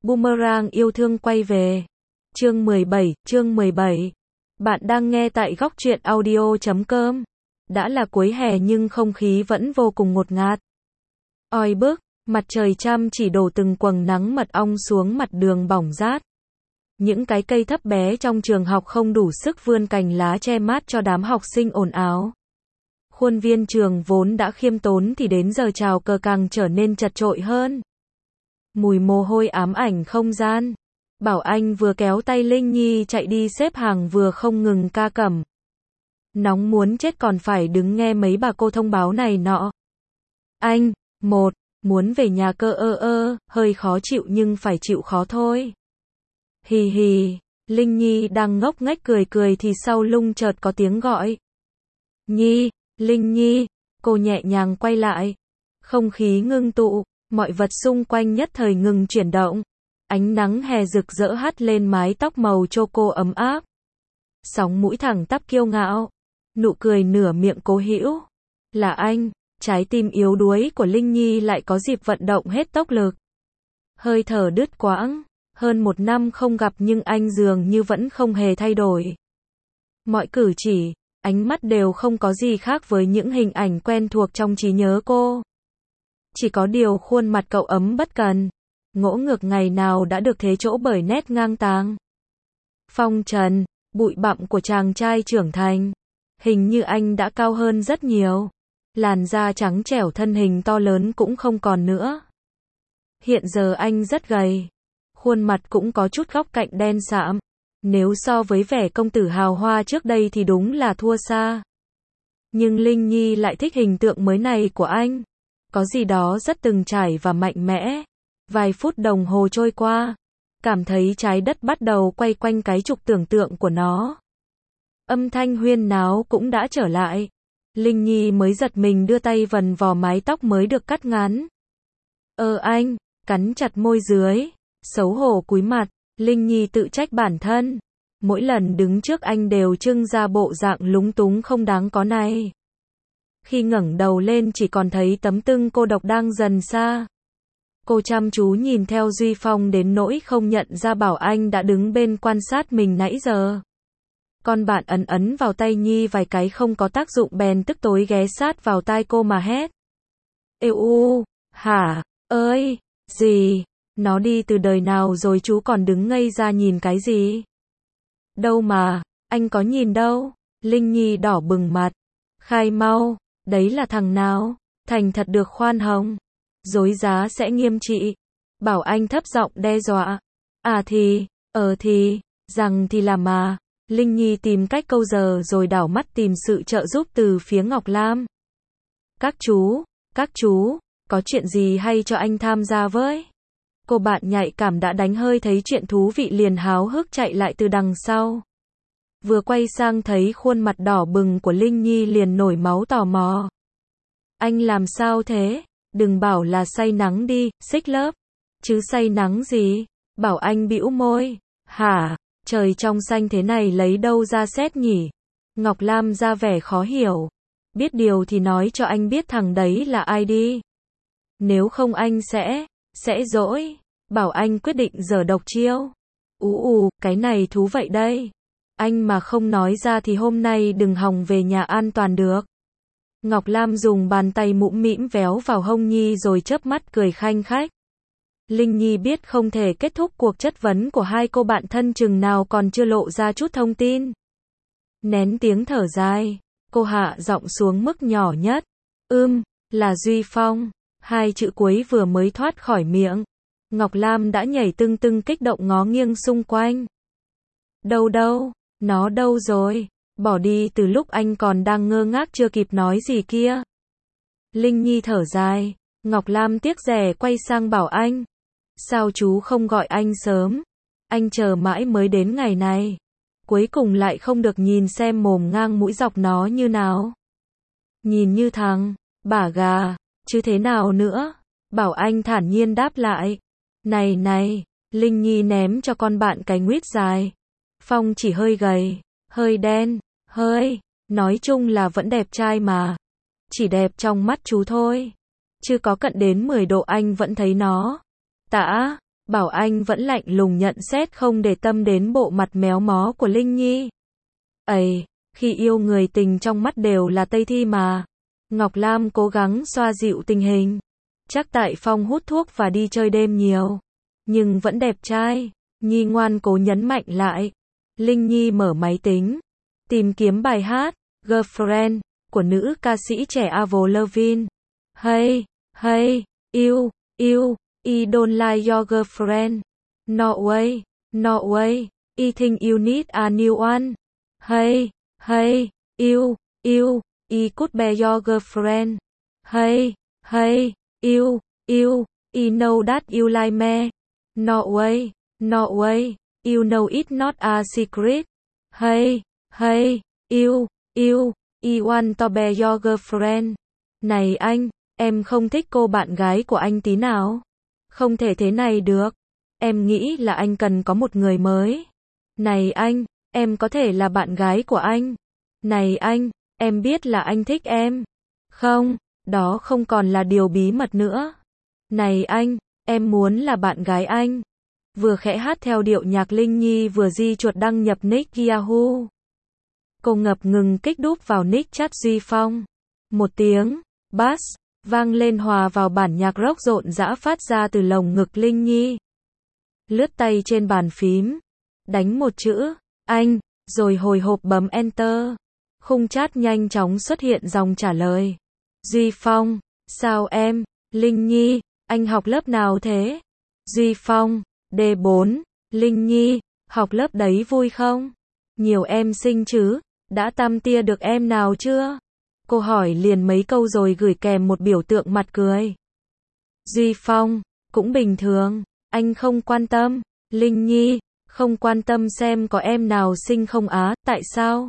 Boomerang yêu thương quay về. Chương 17. Bạn đang nghe tại góc truyện audio.com. Đã là cuối hè nhưng không khí vẫn vô cùng ngột ngạt. Oi bức, mặt trời chăm chỉ đổ từng quầng nắng mật ong xuống mặt đường bỏng rát. Những cái cây thấp bé trong trường học không đủ sức vươn cành lá che mát cho đám học sinh ồn ào. Khuôn viên trường vốn đã khiêm tốn thì đến giờ chào cờ càng trở nên chật chội hơn. Mùi mồ hôi ám ảnh không gian. Bảo Anh vừa kéo tay Linh Nhi chạy đi xếp hàng vừa không ngừng ca cẩm. Nóng muốn chết còn phải đứng nghe mấy bà cô thông báo này nọ. Anh, muốn về nhà cơ hơi khó chịu nhưng phải chịu khó thôi. Hì hì, Linh Nhi đang ngốc nghếch cười thì sau lưng chợt có tiếng gọi. Linh Nhi, cô nhẹ nhàng quay lại. Không khí ngưng tụ, mọi vật xung quanh nhất thời ngừng chuyển động. Ánh nắng hè rực rỡ hắt lên mái tóc màu choco ấm áp. Sóng mũi thẳng tắp kiêu ngạo. Nụ cười nửa miệng cố hữu. Là anh, trái tim yếu đuối của Linh Nhi lại có dịp vận động hết tốc lực. Hơi thở đứt quãng. Hơn 1 năm không gặp nhưng anh dường như vẫn không hề thay đổi. Mọi cử chỉ, ánh mắt đều không có gì khác với những hình ảnh quen thuộc trong trí nhớ cô. Chỉ có điều khuôn mặt cậu ấm bất cần. Ngỗ ngược ngày nào đã được thế chỗ bởi nét ngang tàng. Phong trần, bụi bặm của chàng trai trưởng thành. Hình như anh đã cao hơn rất nhiều. Làn da trắng trẻo thân hình to lớn cũng không còn nữa. Hiện giờ anh rất gầy. Khuôn mặt cũng có chút góc cạnh đen sạm. Nếu so với vẻ công tử hào hoa trước đây thì đúng là thua xa. Nhưng Linh Nhi lại thích hình tượng mới này của anh. Có gì đó rất từng trải và mạnh mẽ. Vài phút đồng hồ trôi qua. Cảm thấy trái đất bắt đầu quay quanh cái trục tưởng tượng của nó. Âm thanh huyên náo cũng đã trở lại. Linh Nhi mới giật mình đưa tay vần vò mái tóc mới được cắt ngắn. Anh, cắn chặt môi dưới. Xấu hổ cúi mặt, Linh Nhi tự trách bản thân. Mỗi lần đứng trước anh đều trưng ra bộ dạng lúng túng không đáng có này. Khi ngẩng đầu lên chỉ còn thấy tấm tưng cô độc đang dần xa. Cô chăm chú nhìn theo Duy Phong đến nỗi không nhận ra Bảo Anh đã đứng bên quan sát mình nãy giờ. Con bạn ấn vào tay Nhi vài cái không có tác dụng bèn tức tối ghé sát vào tai cô mà hét. Hả, ơi, gì? Nó đi từ đời nào rồi chú còn đứng ngây ra nhìn cái gì? Đâu mà, anh có nhìn đâu. Linh Nhi đỏ bừng mặt. Khai mau, đấy là thằng nào? Thành thật được khoan hồng. Dối giá sẽ nghiêm trị. Bảo Anh thấp giọng đe dọa. Rằng thì làm mà. Linh Nhi tìm cách câu giờ rồi đảo mắt tìm sự trợ giúp từ phía Ngọc Lam. Các chú, có chuyện gì hay cho anh tham gia với? Cô bạn nhạy cảm đã đánh hơi thấy chuyện thú vị liền háo hức chạy lại từ đằng sau. Vừa quay sang thấy khuôn mặt đỏ bừng của Linh Nhi liền nổi máu tò mò. Anh làm sao thế? Đừng bảo là say nắng đi, xích lớp. Chứ say nắng gì? Bảo Anh bĩu môi. Hả? Trời trong xanh thế này lấy đâu ra sét nhỉ? Ngọc Lam ra vẻ khó hiểu. Biết điều thì nói cho anh biết thằng đấy là ai đi. Nếu không anh sẽ dỗi. Bảo Anh quyết định giở độc chiêu. Cái này thú vậy đây. Anh mà không nói ra thì hôm nay đừng hòng về nhà an toàn được. Ngọc Lam dùng bàn tay mũm mĩm véo vào hông Nhi rồi chớp mắt cười khanh khách. Linh Nhi biết không thể kết thúc cuộc chất vấn của hai cô bạn thân chừng nào còn chưa lộ ra chút thông tin. Nén tiếng thở dài, cô hạ giọng xuống mức nhỏ nhất. Là Duy Phong. 2 chữ cuối vừa mới thoát khỏi miệng. Ngọc Lam đã nhảy tưng tưng kích động ngó nghiêng xung quanh. Đâu, nó đâu rồi? Bỏ đi từ lúc anh còn đang ngơ ngác chưa kịp nói gì kia. Linh Nhi thở dài. Ngọc Lam tiếc rẻ quay sang Bảo Anh. Sao chú không gọi anh sớm? Anh chờ mãi mới đến ngày này. Cuối cùng lại không được nhìn xem mồm ngang mũi dọc nó như nào. Nhìn như thằng bả gà, chứ thế nào nữa? Bảo Anh thản nhiên đáp lại. Này, Linh Nhi ném cho con bạn cái nguyết dài. Phong chỉ hơi gầy, hơi đen, nói chung là vẫn đẹp trai mà. Chỉ đẹp trong mắt chú thôi. Chứ có cận đến 10 độ anh vẫn thấy nó Bảo Anh vẫn lạnh lùng nhận xét không để tâm đến bộ mặt méo mó của Linh Nhi. Ây, khi yêu người tình trong mắt đều là Tây Thi mà. Ngọc Lam cố gắng xoa dịu tình hình. Chắc tại Phong hút thuốc và đi chơi đêm nhiều. Nhưng vẫn đẹp trai. Nhi ngoan cố nhấn mạnh lại. Linh Nhi mở máy tính. Tìm kiếm bài hát, Girlfriend, của nữ ca sĩ trẻ Avril Lavigne. Hey, hey, you, I don't like your girlfriend. No way, no way, I think you need a new one. Hey, hey, you, I could be your girlfriend. Hey, hey, you, I know that you like me. No way, no way, you know it's not a secret. Hey, hey, you, I want to be your girlfriend. Này anh, em không thích cô bạn gái của anh tí nào. Không thể thế này được. Em nghĩ là anh cần có một người mới. Này anh, em có thể là bạn gái của anh. Này anh, em biết là anh thích em. Không, đó không còn là điều bí mật nữa. Này anh, em muốn là bạn gái anh. Vừa khẽ hát theo điệu nhạc Linh Nhi vừa di chuột đăng nhập nick Yahoo. Cô ngập ngừng kích đúp vào nick chat Duy Phong. Một tiếng bass vang lên hòa vào bản nhạc rock rộn rã phát ra từ lồng ngực Linh Nhi. Lướt tay trên bàn phím, đánh một chữ anh, rồi hồi hộp bấm enter. Khung chat nhanh chóng xuất hiện dòng trả lời. Duy Phong, sao em? Linh Nhi, anh học lớp nào thế? Duy Phong, D4, Linh Nhi, học lớp đấy vui không? Nhiều em xinh chứ, đã tăm tia được em nào chưa? Cô hỏi liền mấy câu rồi gửi kèm một biểu tượng mặt cười. Duy Phong, cũng bình thường, anh không quan tâm. Linh Nhi, không quan tâm xem có em nào xinh không á, tại sao?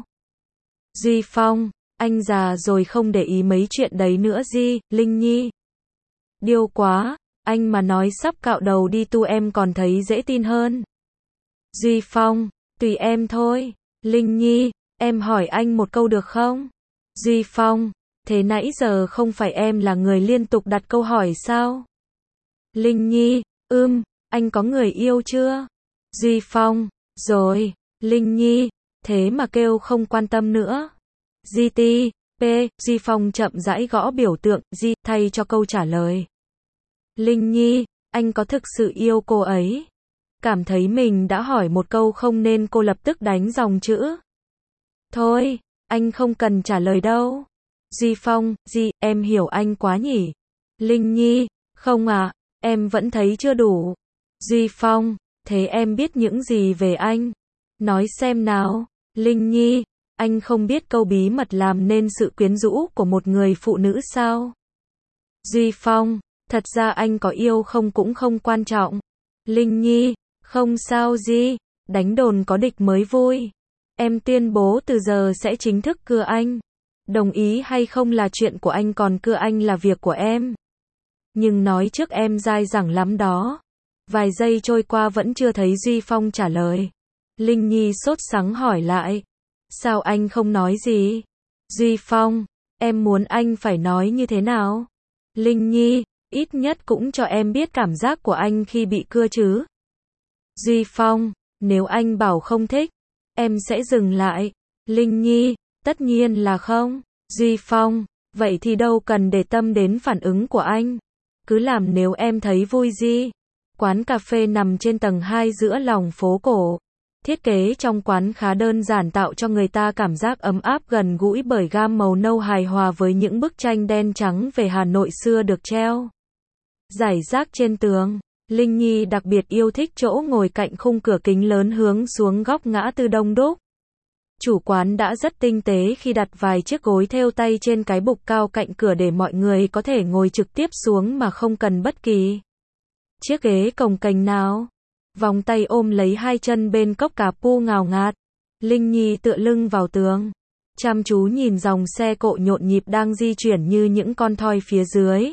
Duy Phong, anh già rồi không để ý mấy chuyện đấy nữa gì, Linh Nhi. Điêu quá, anh mà nói sắp cạo đầu đi tu em còn thấy dễ tin hơn. Duy Phong, tùy em thôi. Linh Nhi, em hỏi anh một câu được không? Duy Phong, thế nãy giờ không phải em là người liên tục đặt câu hỏi sao? Linh Nhi, anh có người yêu chưa? Duy Phong, rồi. Linh Nhi, thế mà kêu không quan tâm nữa. GT, P, Duy Phong chậm rãi gõ biểu tượng G thay cho câu trả lời. Linh Nhi, anh có thực sự yêu cô ấy? Cảm thấy mình đã hỏi một câu không nên cô lập tức đánh dòng chữ. Thôi, anh không cần trả lời đâu. Duy Phong, em hiểu anh quá nhỉ? Linh Nhi, không à, em vẫn thấy chưa đủ. Duy Phong, thế em biết những gì về anh? Nói xem nào. Linh Nhi, anh không biết câu bí mật làm nên sự quyến rũ của một người phụ nữ sao? Duy Phong, thật ra anh có yêu không cũng không quan trọng. Linh Nhi, không sao gì, đánh đồn có địch mới vui. Em tuyên bố từ giờ sẽ chính thức cưa anh. Đồng ý hay không là chuyện của anh, còn cưa anh là việc của em. Nhưng nói trước em dai dẳng lắm đó. Vài giây trôi qua vẫn chưa thấy Duy Phong trả lời. Linh Nhi sốt sắng hỏi lại. Sao anh không nói gì? Duy Phong, em muốn anh phải nói như thế nào? Linh Nhi, ít nhất cũng cho em biết cảm giác của anh khi bị cưa chứ. Duy Phong, nếu anh bảo không thích, em sẽ dừng lại. Linh Nhi, tất nhiên là không. Duy Phong, vậy thì đâu cần để tâm đến phản ứng của anh. Cứ làm nếu em thấy vui gì. Quán cà phê nằm trên tầng 2 giữa lòng phố cổ. Thiết kế trong quán khá đơn giản tạo cho người ta cảm giác ấm áp gần gũi bởi gam màu nâu hài hòa với những bức tranh đen trắng về Hà Nội xưa được treo rải rác trên tường. Linh Nhi đặc biệt yêu thích chỗ ngồi cạnh khung cửa kính lớn hướng xuống góc ngã tư đông đúc. Chủ quán đã rất tinh tế khi đặt vài chiếc gối thêu tay trên cái bục cao cạnh cửa để mọi người có thể ngồi trực tiếp xuống mà không cần bất kỳ chiếc ghế cồng kềnh nào. Vòng tay ôm lấy hai chân bên cốc cà pu ngào ngạt. Linh Nhi tựa lưng vào tường, chăm chú nhìn dòng xe cộ nhộn nhịp đang di chuyển như những con thoi phía dưới.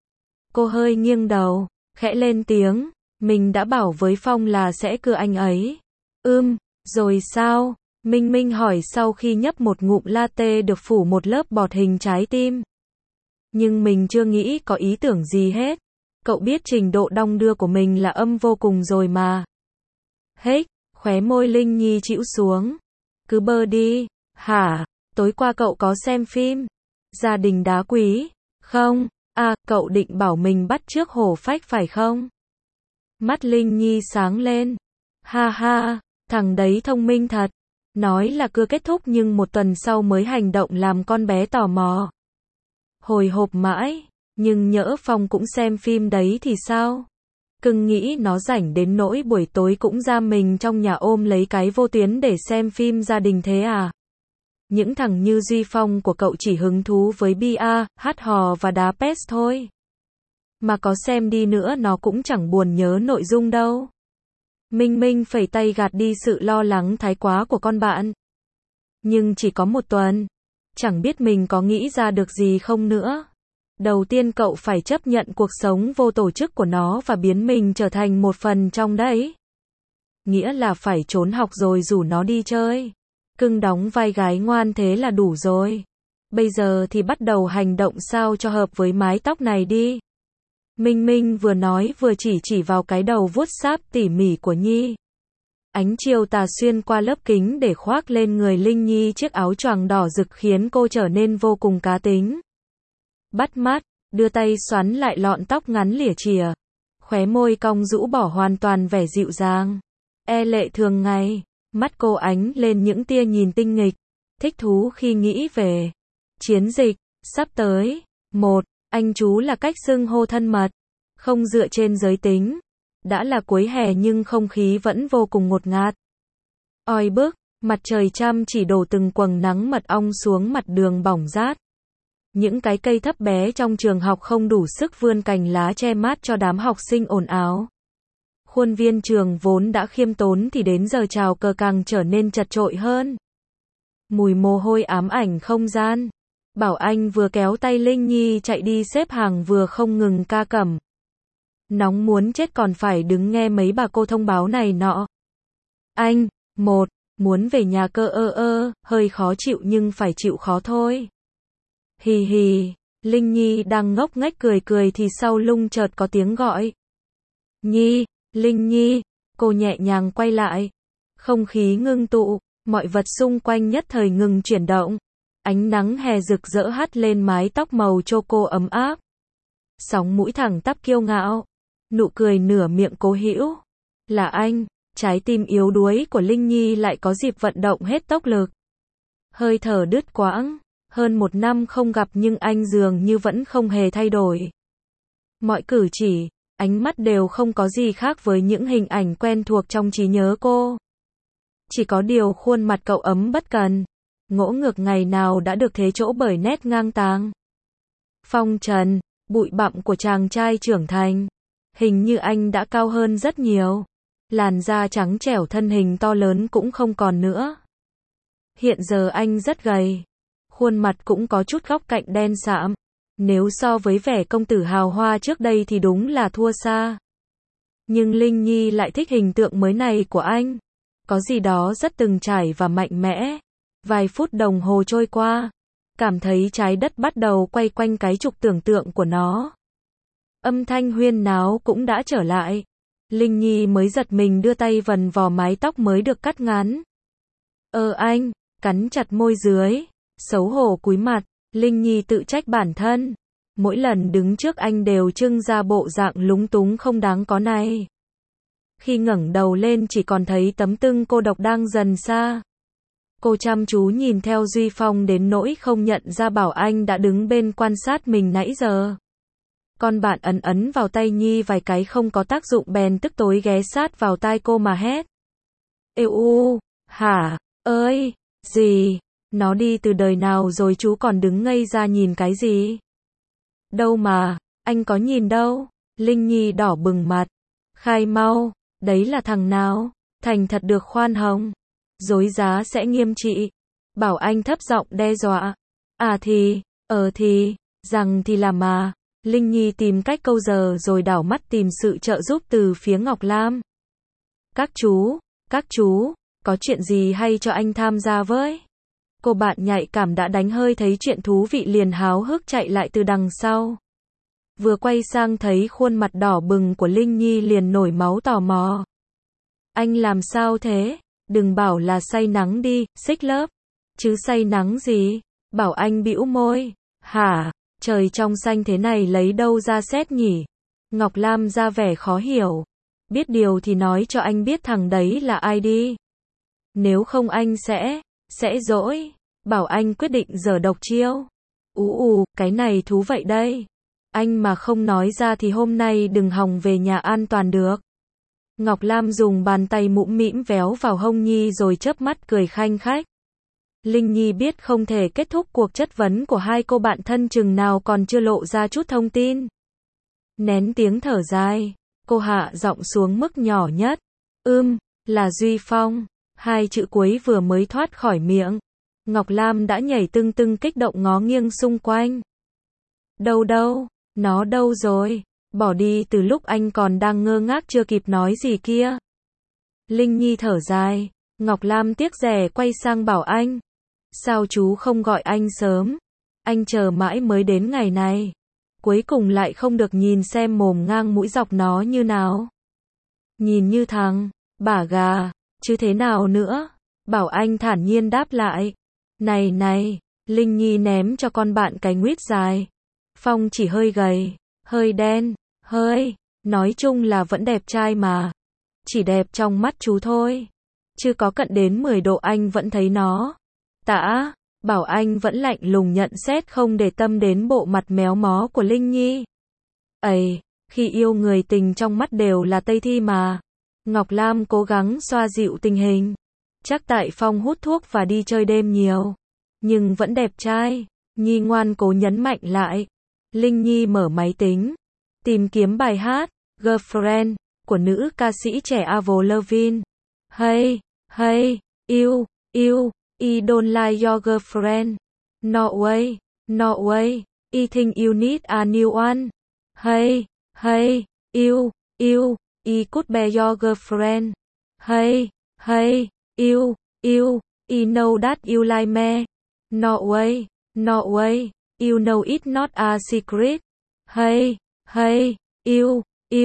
Cô hơi nghiêng đầu, khẽ lên tiếng, mình đã bảo với Phong là sẽ cưa anh ấy. Rồi sao? Minh Minh hỏi sau khi nhấp một ngụm latte được phủ một lớp bọt hình trái tim. Nhưng mình chưa nghĩ có ý tưởng gì hết. Cậu biết trình độ đong đưa của mình là âm vô cùng rồi mà. Hếch, khóe môi Linh Nhi chĩu xuống. Cứ bơ đi. Hả, tối qua cậu có xem phim Gia đình đá quý, không? À, cậu định bảo mình bắt chước hổ phách phải không? Mắt Linh Nhi sáng lên. Ha ha, thằng đấy thông minh thật. Nói là cứ kết thúc nhưng một tuần sau mới hành động làm con bé tò mò. Hồi hộp mãi, nhưng nhỡ Phong cũng xem phim đấy thì sao? Cưng nghĩ nó rảnh đến nỗi buổi tối cũng giam mình trong nhà ôm lấy cái vô tuyến để xem phim gia đình thế à? Những thằng như Duy Phong của cậu chỉ hứng thú với bia, hát hò và đá PES thôi. Mà có xem đi nữa nó cũng chẳng buồn nhớ nội dung đâu. Minh Minh phẩy tay gạt đi sự lo lắng thái quá của con bạn. Nhưng chỉ có một tuần. Chẳng biết mình có nghĩ ra được gì không nữa. Đầu tiên cậu phải chấp nhận cuộc sống vô tổ chức của nó và biến mình trở thành một phần trong đấy. Nghĩa là phải trốn học rồi rủ nó đi chơi. Cưng đóng vai gái ngoan thế là đủ rồi. Bây giờ thì bắt đầu hành động sao cho hợp với mái tóc này đi. Minh Minh vừa nói vừa chỉ vào cái đầu vuốt sáp tỉ mỉ của Nhi. Ánh chiều tà xuyên qua lớp kính để khoác lên người Linh Nhi chiếc áo choàng đỏ rực khiến cô trở nên vô cùng cá tính. Bắt mắt, đưa tay xoắn lại lọn tóc ngắn lỉa chìa. Khóe môi cong rũ bỏ hoàn toàn vẻ dịu dàng. E lệ thường ngày, mắt cô ánh lên những tia nhìn tinh nghịch. Thích thú khi nghĩ về chiến dịch sắp tới. Anh chú là cách xưng hô thân mật, không dựa trên giới tính. Đã là cuối hè nhưng không khí vẫn vô cùng ngột ngạt. Oi bức, mặt trời chăm chỉ đổ từng quầng nắng mật ong xuống mặt đường bỏng rát. Những cái cây thấp bé trong trường học không đủ sức vươn cành lá che mát cho đám học sinh ồn ào. Khuôn viên trường vốn đã khiêm tốn thì đến giờ chào cờ càng trở nên chật chội hơn. Mùi mồ hôi ám ảnh không gian. Bảo Anh vừa kéo tay Linh Nhi chạy đi xếp hàng vừa không ngừng ca cẩm. Nóng muốn chết còn phải đứng nghe mấy bà cô thông báo này nọ. Anh, muốn về nhà cơ hơi khó chịu nhưng phải chịu khó thôi. Hì hì, Linh Nhi đang ngốc nghếch cười thì sau lưng chợt có tiếng gọi. Nhi, Linh Nhi, cô nhẹ nhàng quay lại. Không khí ngưng tụ, mọi vật xung quanh nhất thời ngừng chuyển động. Ánh nắng hè rực rỡ hắt lên mái tóc màu choco ấm áp. Sóng mũi thẳng tắp kiêu ngạo. Nụ cười nửa miệng cố hữu. Là anh, trái tim yếu đuối của Linh Nhi lại có dịp vận động hết tốc lực. Hơi thở đứt quãng. Hơn một năm không gặp nhưng anh dường như vẫn không hề thay đổi. Mọi cử chỉ, ánh mắt đều không có gì khác với những hình ảnh quen thuộc trong trí nhớ cô. Chỉ có điều khuôn mặt cậu ấm bất cần. Ngỗ ngược ngày nào đã được thế chỗ bởi nét ngang tàng. Phong trần, bụi bặm của chàng trai trưởng thành. Hình như anh đã cao hơn rất nhiều. Làn da trắng trẻo thân hình to lớn cũng không còn nữa. Hiện giờ anh rất gầy. Khuôn mặt cũng có chút góc cạnh đen sạm. Nếu so với vẻ công tử hào hoa trước đây thì đúng là thua xa. Nhưng Linh Nhi lại thích hình tượng mới này của anh. Có gì đó rất từng trải và mạnh mẽ. Vài phút đồng hồ trôi qua. Cảm thấy trái đất bắt đầu quay quanh cái trục tưởng tượng của nó. Âm thanh huyên náo cũng đã trở lại. Linh Nhi mới giật mình đưa tay vần vò mái tóc mới được cắt ngắn. Anh, cắn chặt môi dưới. Xấu hổ cúi mặt, Linh Nhi tự trách bản thân. Mỗi lần đứng trước anh đều trưng ra bộ dạng lúng túng không đáng có này. Khi ngẩng đầu lên chỉ còn thấy tấm tưng cô độc đang dần xa. Cô chăm chú nhìn theo Duy Phong đến nỗi không nhận ra Bảo Anh đã đứng bên quan sát mình nãy giờ. Con bạn ấn vào tay Nhi vài cái không có tác dụng bèn tức tối ghé sát vào tai cô mà hét. Hả, ơi, gì? Nó đi từ đời nào rồi chú còn đứng ngây ra nhìn cái gì? Đâu mà, anh có nhìn đâu. Linh Nhi đỏ bừng mặt. Khai mau, đấy là thằng nào? Thành thật được khoan hồng. Dối giá sẽ nghiêm trị. Bảo Anh thấp giọng đe dọa. Rằng thì làm mà. Linh Nhi tìm cách câu giờ rồi đảo mắt tìm sự trợ giúp từ phía Ngọc Lam. Các chú, có chuyện gì hay cho anh tham gia với? Cô bạn nhạy cảm đã đánh hơi thấy chuyện thú vị liền háo hức chạy lại từ đằng sau. vừa quay sang thấy khuôn mặt đỏ bừng của Linh Nhi liền nổi máu tò mò. Anh làm sao thế? Đừng bảo là say nắng đi, xích lớp. Chứ say nắng gì? Bảo Anh bĩu môi. Hả? Trời trong xanh thế này lấy đâu ra sét nhỉ? Ngọc Lam ra vẻ khó hiểu. Biết điều thì nói cho anh biết thằng đấy là ai đi. Nếu không anh sẽ dỗi. Bảo Anh quyết định giở độc chiêu. Cái này thú vậy đây. Anh mà không nói ra thì hôm nay đừng hòng về nhà an toàn được. Ngọc Lam dùng bàn tay mũm mĩm véo vào hông Nhi rồi chớp mắt cười khanh khách. Linh Nhi biết không thể kết thúc cuộc chất vấn của hai cô bạn thân chừng nào còn chưa lộ ra chút thông tin. Nén tiếng thở dài, cô hạ giọng xuống mức nhỏ nhất. Là Duy Phong. Hai chữ cuối vừa mới thoát khỏi miệng. Ngọc Lam đã nhảy tưng tưng kích động ngó nghiêng xung quanh. Đâu, nó đâu rồi? Bỏ đi từ lúc anh còn đang ngơ ngác chưa kịp nói gì kia. Linh Nhi thở dài, Ngọc Lam tiếc rẻ quay sang bảo anh. Sao chú không gọi anh sớm? Anh chờ mãi mới đến ngày này. Cuối cùng lại không được nhìn xem mồm ngang mũi dọc nó như nào. Nhìn như thằng bả gà, chứ thế nào nữa? Bảo Anh thản nhiên đáp lại. Này, Linh Nhi ném cho con bạn cái nguyết dài. Phong chỉ hơi gầy, hơi đen, nói chung là vẫn đẹp trai mà. Chỉ đẹp trong mắt chú thôi. Chứ có cận đến 10 độ anh vẫn thấy nó. Bảo Anh vẫn lạnh lùng nhận xét không để tâm đến bộ mặt méo mó của Linh Nhi. Khi yêu người tình trong mắt đều là Tây Thi mà. Ngọc Lam cố gắng xoa dịu tình hình. Chắc tại Phong hút thuốc và đi chơi đêm nhiều. Nhưng vẫn đẹp trai. Nhi ngoan cố nhấn mạnh lại. Linh Nhi mở máy tính. Tìm kiếm bài hát Girlfriend của nữ ca sĩ trẻ Avril Lavigne. Hey, you, I don't like your girlfriend. No way, I think you need a new one. Hey, you, I could be your girlfriend. Hey, you, I know that you like me. No way, you know it's not a secret. Hey, you,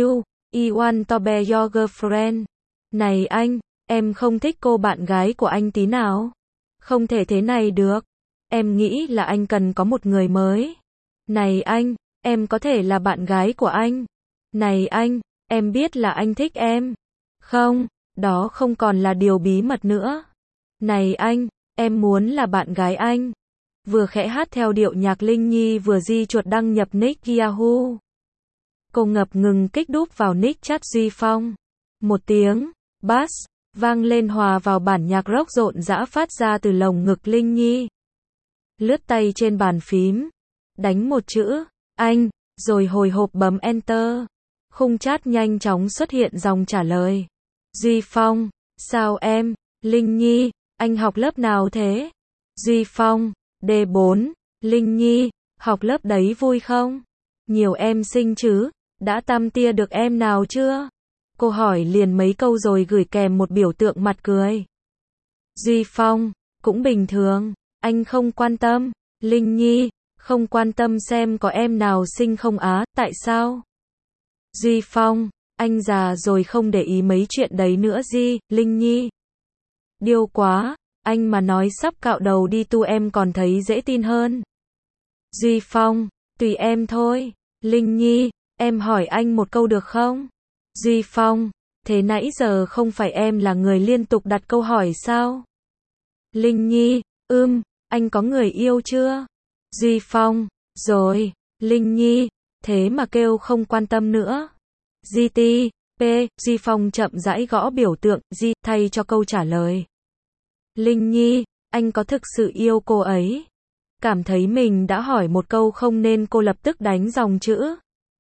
I want to be your girlfriend. Này anh, em không thích cô bạn gái của anh tí nào. Không thể thế này được. Em nghĩ là anh cần có một người mới. Này anh, em có thể là bạn gái của anh. Này anh, em biết là anh thích em. Không, đó không còn là điều bí mật nữa. Này anh, em muốn là bạn gái anh. Vừa khẽ hát theo điệu nhạc Linh Nhi vừa di chuột đăng nhập nick Yahoo. Cô ngập ngừng kích đúp vào nick chat Duy Phong. Một tiếng bass vang lên hòa vào bản nhạc rock rộn rã phát ra từ lồng ngực Linh Nhi. Lướt tay trên bàn phím, đánh một chữ anh, rồi hồi hộp bấm enter. Khung chat nhanh chóng xuất hiện dòng trả lời. Duy Phong, sao em? Linh Nhi, anh học lớp nào thế? Duy Phong, D4, Linh Nhi, học lớp đấy vui không? Nhiều em xinh chứ, đã tăm tia được em nào chưa? Cô hỏi liền mấy câu rồi gửi kèm một biểu tượng mặt cười. Duy Phong, cũng bình thường, anh không quan tâm. Linh Nhi, không quan tâm xem có em nào xinh không á, tại sao? Duy Phong, anh già rồi không để ý mấy chuyện đấy nữa gì, Linh Nhi. Điêu quá, anh mà nói sắp cạo đầu đi tu em còn thấy dễ tin hơn. Duy Phong, tùy em thôi. Linh Nhi, em hỏi anh một câu được không? Duy Phong, thế nãy giờ không phải em là người liên tục đặt câu hỏi sao? Linh Nhi, anh có người yêu chưa? Duy Phong, rồi. Linh Nhi, thế mà kêu không quan tâm nữa. GTP, Duy Phong chậm rãi gõ biểu tượng G thay cho câu trả lời. Linh Nhi, anh có thực sự yêu cô ấy? Cảm thấy mình đã hỏi một câu không nên cô lập tức đánh dòng chữ.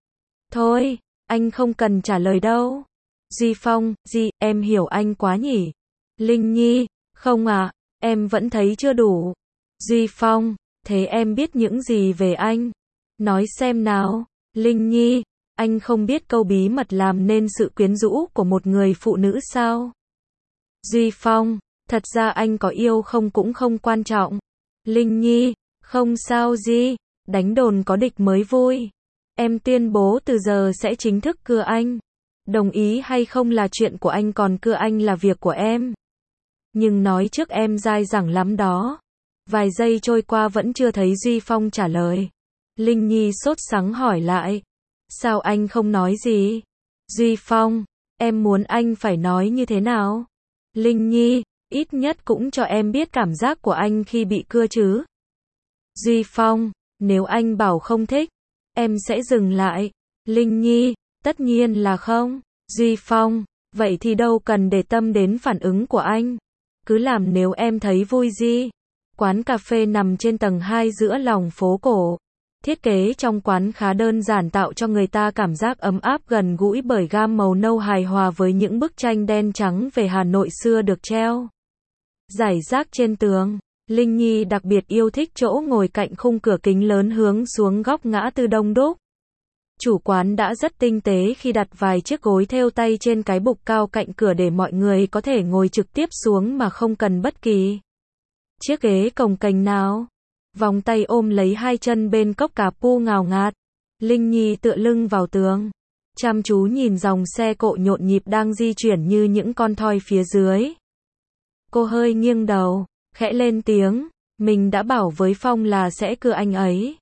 Thôi, anh không cần trả lời đâu. Duy Phong, em hiểu anh quá nhỉ? Linh Nhi, không à, em vẫn thấy chưa đủ. Duy Phong, thế em biết những gì về anh? Nói xem nào. Linh Nhi, anh không biết câu bí mật làm nên sự quyến rũ của một người phụ nữ sao? Duy Phong, thật ra anh có yêu không cũng không quan trọng. Linh Nhi, không sao gì, đánh đồn có địch mới vui. Em tuyên bố từ giờ sẽ chính thức cưa anh. Đồng ý hay không là chuyện của anh, còn cưa anh là việc của em. Nhưng nói trước em dai dẳng lắm đó. Vài giây trôi qua vẫn chưa thấy Duy Phong trả lời. Linh Nhi sốt sắng hỏi lại. Sao anh không nói gì? Duy Phong, em muốn anh phải nói như thế nào? Linh Nhi, ít nhất cũng cho em biết cảm giác của anh khi bị cưa chứ. Duy Phong, nếu anh bảo không thích, em sẽ dừng lại. Linh Nhi, tất nhiên là không. Duy Phong, vậy thì đâu cần để tâm đến phản ứng của anh. Cứ làm nếu em thấy vui gì. Quán cà phê nằm trên tầng 2 giữa lòng phố cổ. Thiết kế trong quán khá đơn giản, tạo cho người ta cảm giác ấm áp gần gũi bởi gam màu nâu hài hòa với những bức tranh đen trắng về Hà Nội xưa được treo rải rác trên tường. Linh Nhi đặc biệt yêu thích chỗ ngồi cạnh khung cửa kính lớn hướng xuống góc ngã tư đông đúc. Chủ quán đã rất tinh tế khi đặt vài chiếc gối thêu tay trên cái bục cao cạnh cửa để mọi người có thể ngồi trực tiếp xuống mà không cần bất kỳ chiếc ghế cồng kềnh nào. Vòng tay ôm lấy hai chân bên cốc cà pu ngào ngạt. Linh Nhi tựa lưng vào tường, chăm chú nhìn dòng xe cộ nhộn nhịp đang di chuyển như những con thoi phía dưới. Cô hơi nghiêng đầu, khẽ lên tiếng, mình đã bảo với Phong là sẽ cưa anh ấy.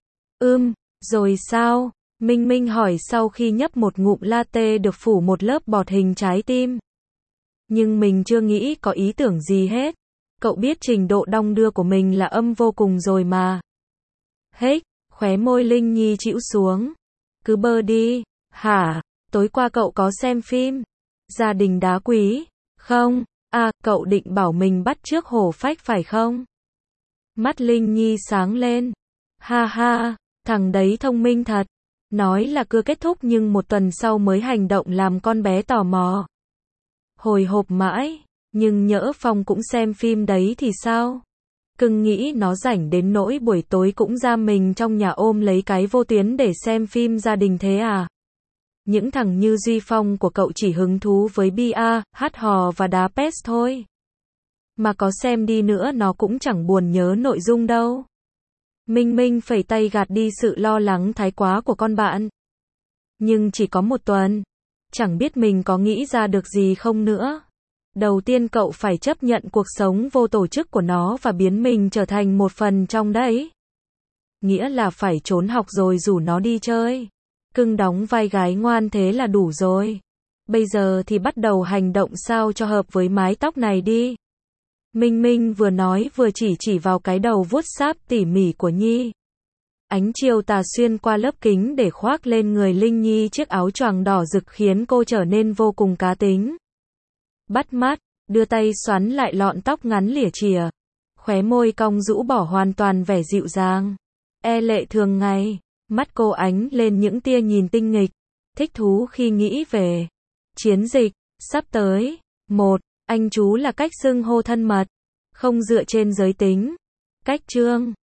Rồi sao? Minh Minh hỏi sau khi nhấp một ngụm latte được phủ một lớp bọt hình trái tim. Nhưng mình chưa nghĩ có ý tưởng gì hết. Cậu biết trình độ đong đưa của mình là âm vô cùng rồi mà. Hết, khóe môi Linh Nhi chĩu xuống. Cứ bơ đi. Hả? Tối qua cậu có xem phim Gia đình đá quý không? À, cậu định bảo mình bắt chước Hổ Phách phải không? Mắt Linh Nhi sáng lên. Ha ha, thằng đấy thông minh thật. Nói là cưa kết thúc nhưng một tuần sau mới hành động làm con bé tò mò. Hồi hộp mãi, nhưng nhỡ Phong cũng xem phim đấy thì sao? Cưng nghĩ nó rảnh đến nỗi buổi tối cũng giam mình trong nhà ôm lấy cái vô tuyến để xem phim gia đình thế à? Những thằng như Duy Phong của cậu chỉ hứng thú với bia, hát hò và đá PES thôi. Mà có xem đi nữa nó cũng chẳng buồn nhớ nội dung đâu. Minh Minh phẩy tay gạt đi sự lo lắng thái quá của con bạn. Nhưng chỉ có một tuần. Chẳng biết mình có nghĩ ra được gì không nữa. Đầu tiên cậu phải chấp nhận cuộc sống vô tổ chức của nó và biến mình trở thành một phần trong đấy. Nghĩa là phải trốn học rồi rủ nó đi chơi. Cưng đóng vai gái ngoan thế là đủ rồi. Bây giờ thì bắt đầu hành động sao cho hợp với mái tóc này đi. Minh Minh vừa nói vừa chỉ vào cái đầu vuốt sáp tỉ mỉ của Nhi. Ánh chiều tà xuyên qua lớp kính để khoác lên người Linh Nhi chiếc áo choàng đỏ rực khiến cô trở nên vô cùng cá tính. Bắt mắt, đưa tay xoắn lại lọn tóc ngắn lỉa chìa. Khóe môi cong rũ bỏ hoàn toàn vẻ dịu dàng. E lệ thường ngày, mắt cô ánh lên những tia nhìn tinh nghịch, thích thú khi nghĩ về chiến dịch sắp tới. Anh chú là cách xưng hô thân mật, không dựa trên giới tính, cách trương.